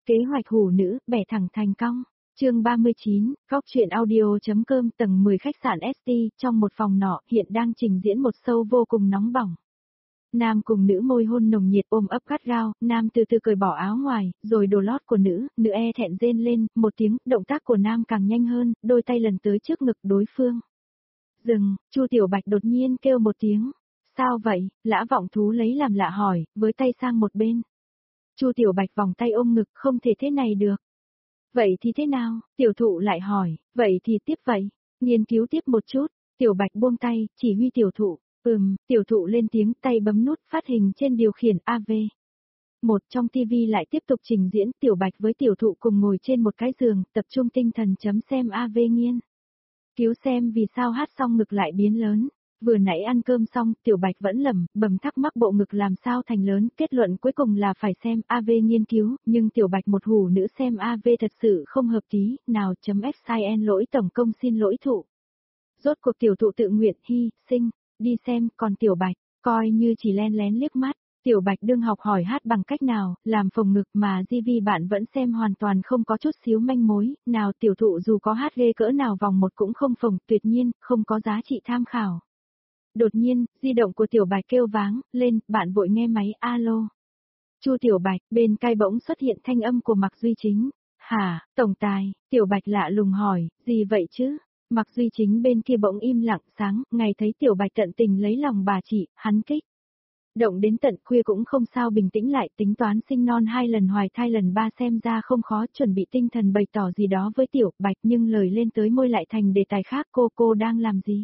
Kế hoạch hủ nữ, bẻ thẳng thành cong. Chương 39, góc truyện audio.com tầng 10 khách sạn ST, trong một phòng nọ hiện đang trình diễn một show vô cùng nóng bỏng. Nam cùng nữ môi hôn nồng nhiệt ôm ấp gắt gao, nam từ từ cởi bỏ áo ngoài, rồi đồ lót của nữ e thẹn rên lên, một tiếng, động tác của nam càng nhanh hơn, đôi tay lần tới trước ngực đối phương. Dừng, Chu Tiểu Bạch đột nhiên kêu một tiếng. Sao vậy? Lã Vọng Thú lấy làm lạ hỏi, với tay sang một bên. Chu Tiểu Bạch vòng tay ôm ngực, không thể thế này được. Vậy thì thế nào? Tiểu thụ lại hỏi, vậy thì tiếp vậy. Nghiên cứu tiếp một chút, Tiểu Bạch buông tay, chỉ huy tiểu thụ. Tiểu thụ lên tiếng, tay bấm nút phát hình trên điều khiển AV. Một trong TV lại tiếp tục trình diễn, Tiểu Bạch với tiểu thụ cùng ngồi trên một cái giường, tập trung tinh thần chấm xem AV nghiên cứu xem vì sao hát xong ngực lại biến lớn. Vừa nãy ăn cơm xong, Tiểu Bạch vẫn lẩm bẩm thắc mắc bộ ngực làm sao thành lớn, kết luận cuối cùng là phải xem AV nghiên cứu, nhưng Tiểu Bạch một hủ nữ xem AV thật sự không hợp tí, nào .xin lỗi tổng công xin lỗi thụ. Rốt cuộc tiểu thụ tự nguyện hy sinh, đi xem, còn Tiểu Bạch, coi như chỉ len lén liếc mắt. Tiểu Bạch đương học hỏi hát bằng cách nào, làm phồng ngực mà GV bạn vẫn xem hoàn toàn không có chút xíu manh mối, nào tiểu thụ dù có hát ghê cỡ nào vòng một cũng không phồng, tuyệt nhiên, không có giá trị tham khảo. Đột nhiên, di động của Tiểu Bạch kêu váng lên, bạn vội nghe máy, alo. Chu Tiểu Bạch, bên tai bỗng xuất hiện thanh âm của Mạc Duy Chính. Hả, tổng tài, Tiểu Bạch lạ lùng hỏi, gì vậy chứ? Mạc Duy Chính bên kia bỗng im lặng sáng, ngày thấy Tiểu Bạch tận tình lấy lòng bà chị, hắn kích. Động đến tận khuya cũng không sao bình tĩnh lại, tính toán sinh non 2 lần hoài thai lần 3 xem ra không khó, chuẩn bị tinh thần bày tỏ gì đó với Tiểu Bạch, nhưng lời lên tới môi lại thành đề tài khác. Cô đang làm gì?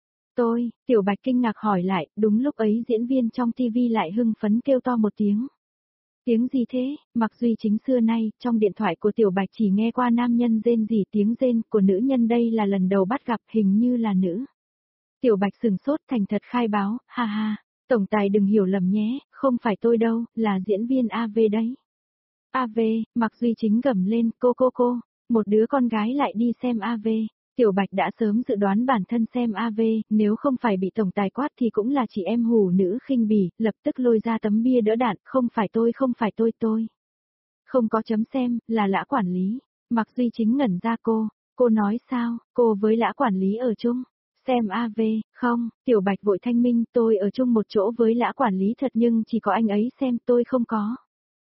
Tiểu Bạch kinh ngạc hỏi lại, đúng lúc ấy diễn viên trong TV lại hưng phấn kêu to một tiếng. Tiếng gì thế? Mạc Duy Chính xưa nay, trong điện thoại của Tiểu Bạch chỉ nghe qua nam nhân rên rỉ, tiếng rên của nữ nhân đây là lần đầu bắt gặp, hình như là nữ. Tiểu Bạch sừng sốt thành thật khai báo, ha ha, tổng tài đừng hiểu lầm nhé, không phải tôi đâu, là diễn viên AV đấy. AV, Mạc Duy Chính gầm lên, cô, một đứa con gái lại đi xem AV. Tiểu Bạch đã sớm dự đoán bản thân xem AV, nếu không phải bị tổng tài quát thì cũng là chị em hủ nữ khinh bỉ, lập tức lôi ra tấm bia đỡ đạn, không phải tôi. Không có chấm xem, là Lã quản lý. Mạc Duy Chính ngẩn ra cô nói sao, cô với Lã quản lý ở chung, xem AV, không, Tiểu Bạch vội thanh minh, tôi ở chung một chỗ với Lã quản lý thật nhưng chỉ có anh ấy xem, tôi không có.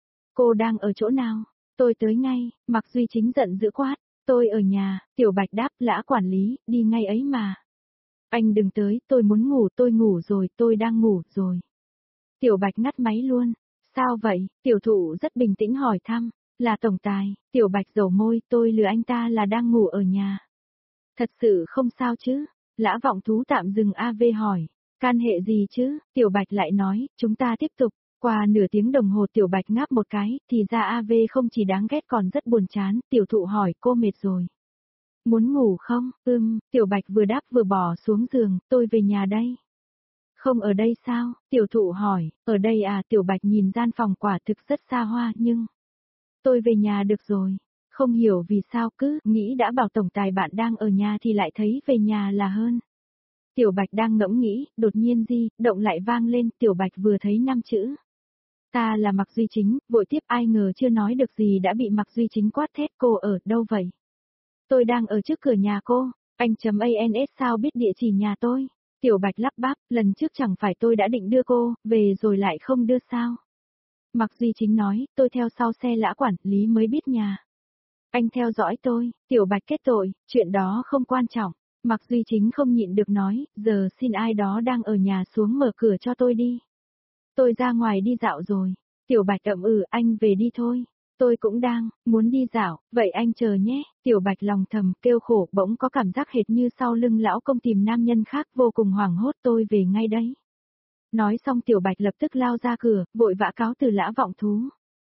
Cô đang ở chỗ nào? Tôi tới ngay, Mạc Duy Chính giận dữ quát. Tôi ở nhà, Tiểu Bạch đáp, Lã quản lý, đi ngay ấy mà. Anh đừng tới, tôi muốn ngủ, tôi ngủ rồi, tôi đang ngủ rồi. Tiểu Bạch ngắt máy luôn. Sao vậy? Tiểu thụ rất bình tĩnh hỏi thăm. Là tổng tài. Tiểu Bạch dầu môi, tôi lừa anh ta là đang ngủ ở nhà. Thật sự không sao chứ? Lã Vọng Thú tạm dừng AV hỏi. Can hệ gì chứ? Tiểu Bạch lại nói, chúng ta tiếp tục. Qua nửa tiếng đồng hồ Tiểu Bạch ngáp một cái, thì ra AV không chỉ đáng ghét còn rất buồn chán, tiểu thụ hỏi cô mệt rồi. Muốn ngủ không? Tiểu Bạch vừa đáp vừa bỏ xuống giường, tôi về nhà đây. Không ở đây sao? Tiểu thụ hỏi, ở đây à? Tiểu Bạch nhìn gian phòng quả thực rất xa hoa nhưng... Tôi về nhà được rồi. Không hiểu vì sao cứ nghĩ đã bảo tổng tài bạn đang ở nhà thì lại thấy về nhà là hơn. Tiểu Bạch đang ngẫm nghĩ, đột nhiên di động lại vang lên, Tiểu Bạch vừa thấy 5 chữ. Ta là Mạc Duy Chính, vội tiếp ai ngờ chưa nói được gì đã bị Mạc Duy Chính quát thét, cô ở đâu vậy? Tôi đang ở trước cửa nhà cô, anh.ans sao biết địa chỉ nhà tôi? Tiểu Bạch lắp bắp, lần trước chẳng phải tôi đã định đưa cô, về rồi lại không đưa sao? Mạc Duy Chính nói, tôi theo sau xe Lã quản lý mới biết nhà. Anh theo dõi tôi, Tiểu Bạch kết tội, chuyện đó không quan trọng. Mạc Duy Chính không nhịn được nói, giờ xin ai đó đang ở nhà xuống mở cửa cho tôi đi. Tôi ra ngoài đi dạo rồi. Tiểu Bạch anh về đi thôi. Tôi cũng muốn đi dạo, vậy anh chờ nhé. Tiểu Bạch lòng thầm kêu khổ, bỗng có cảm giác hệt như sau lưng lão công tìm nam nhân khác, vô cùng hoảng hốt, tôi về ngay đấy. Nói xong Tiểu Bạch lập tức lao ra cửa, vội vã cáo từ Lã Vọng Thú.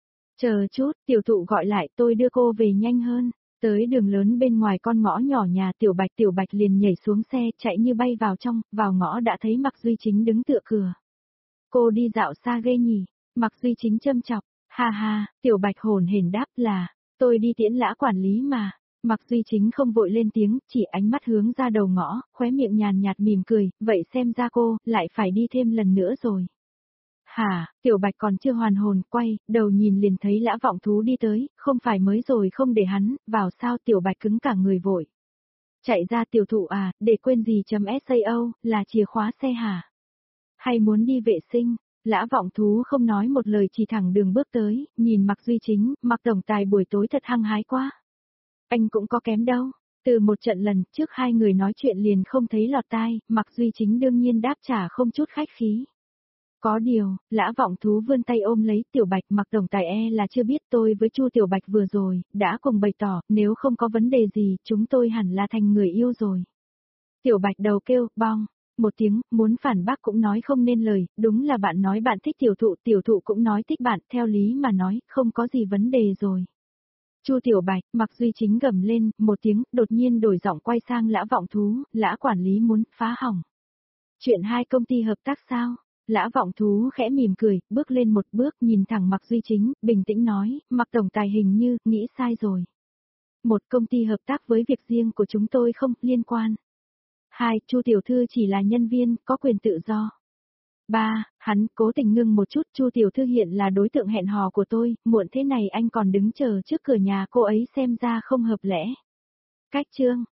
Chờ chút, tiểu thụ gọi lại, tôi đưa cô về nhanh hơn. Tới đường lớn bên ngoài con ngõ nhỏ nhà Tiểu Bạch liền nhảy xuống xe, chạy như bay vào trong, vào ngõ đã thấy Mạc Duy Chính đứng tựa cửa. Cô đi dạo xa ghê nhỉ? Mạc Duy Chính châm chọc. Ha ha, Tiểu Bạch hồn hển đáp là, tôi đi tiễn Lã quản lý mà. Mạc Duy Chính không vội lên tiếng, chỉ ánh mắt hướng ra đầu ngõ, khóe miệng nhàn nhạt mỉm cười, vậy xem ra cô lại phải đi thêm lần nữa rồi. Hả, Tiểu Bạch còn chưa hoàn hồn, quay, đầu nhìn liền thấy Lã Vọng Thú đi tới, không phải mới rồi không để hắn, vào sao Tiểu Bạch cứng cả người vội. Chạy ra tiểu thụ à, để quên gì .sao, là chìa khóa xe hả? Hay muốn đi vệ sinh? Lã Vọng Thú không nói một lời chỉ thẳng đường bước tới, nhìn Mạc Duy Chính, Mạc tổng tài buổi tối thật hăng hái quá. Anh cũng có kém đâu. Từ một trận lần trước hai người nói chuyện liền không thấy lọt tai, Mạc Duy Chính đương nhiên đáp trả không chút khách khí. Có điều, Lã Vọng Thú vươn tay ôm lấy Tiểu Bạch, Mạc tổng tài là chưa biết tôi với Chu Tiểu Bạch vừa rồi, đã cùng bày tỏ, nếu không có vấn đề gì, chúng tôi hẳn là thành người yêu rồi. Tiểu Bạch đầu kêu, bong, một tiếng, muốn phản bác cũng nói không nên lời, đúng là bạn nói bạn thích tiểu thụ cũng nói thích bạn, theo lý mà nói, không có gì vấn đề rồi. Chu Tiểu Bạch, Mạc Duy Chính gầm lên, một tiếng, đột nhiên đổi giọng quay sang Lã Vọng Thú, Lã quản lý muốn phá hỏng. Chuyện hai công ty hợp tác sao? Lã Vọng Thú khẽ mỉm cười, bước lên một bước nhìn thẳng Mạc Duy Chính, bình tĩnh nói, Mạc tổng tài hình như, nghĩ sai rồi. Một công ty hợp tác với việc riêng của chúng tôi không liên quan. Hai, Chu tiểu thư chỉ là nhân viên, có quyền tự do. Ba, hắn cố tình ngưng một chút, Chu tiểu thư hiện là đối tượng hẹn hò của tôi, muộn thế này anh còn đứng chờ trước cửa nhà cô ấy xem ra không hợp lẽ. Cách chương